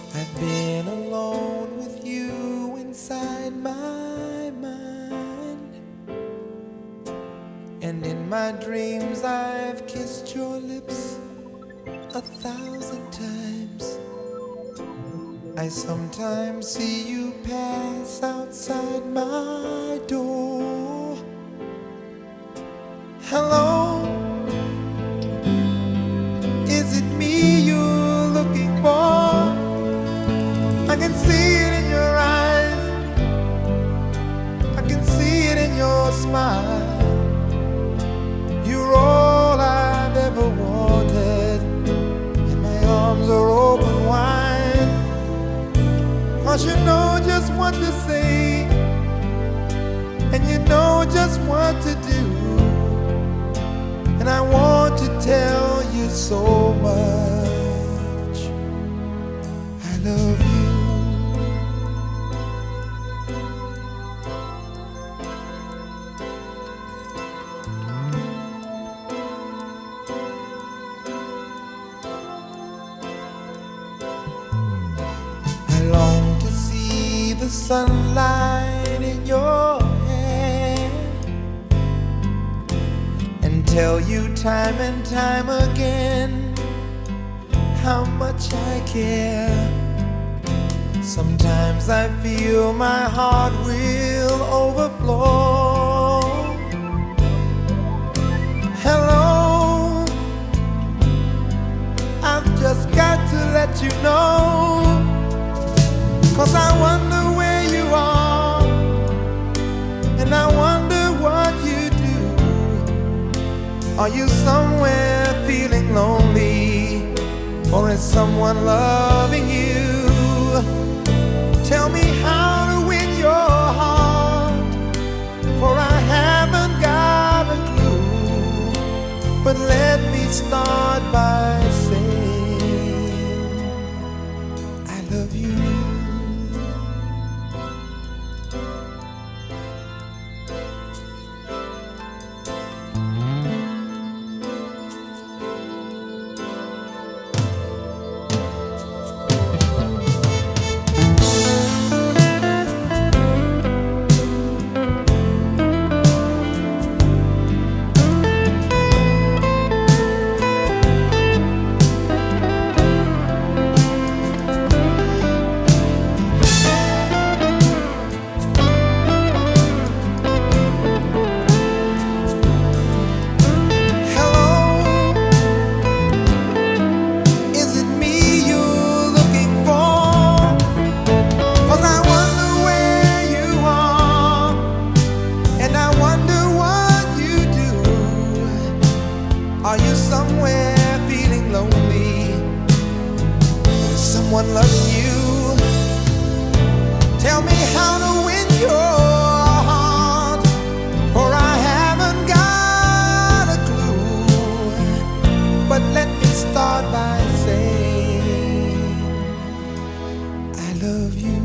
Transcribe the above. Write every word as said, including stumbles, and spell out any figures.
I've been alone with you inside my mind, and in my dreams I've kissed your lips a thousand times. I sometimes see you pass outside my door. Hello, is it me you're looking for? I can see it in your eyes, I can see it in your smile. You're all I've ever wanted, and my arms are open wide. 'Cause you know just what to say, and you know just what to do, and I want to tell you so much. I love you. I long to see the sunlight in your hair and tell you time and time again how much I care. Sometimes I feel my heart will overflow. Hello, I've just got to let you know, 'cause I wonder where you are, and I wonder what you do. Are you somewhere feeling lonely, or is someone loving you? Tell me how to win your heart, for I haven't got a clue. But let me start by saying I love you. Are you somewhere feeling lonely? Is someone loving you? Tell me how to win your heart, for I haven't got a clue. But let me start by saying I love you.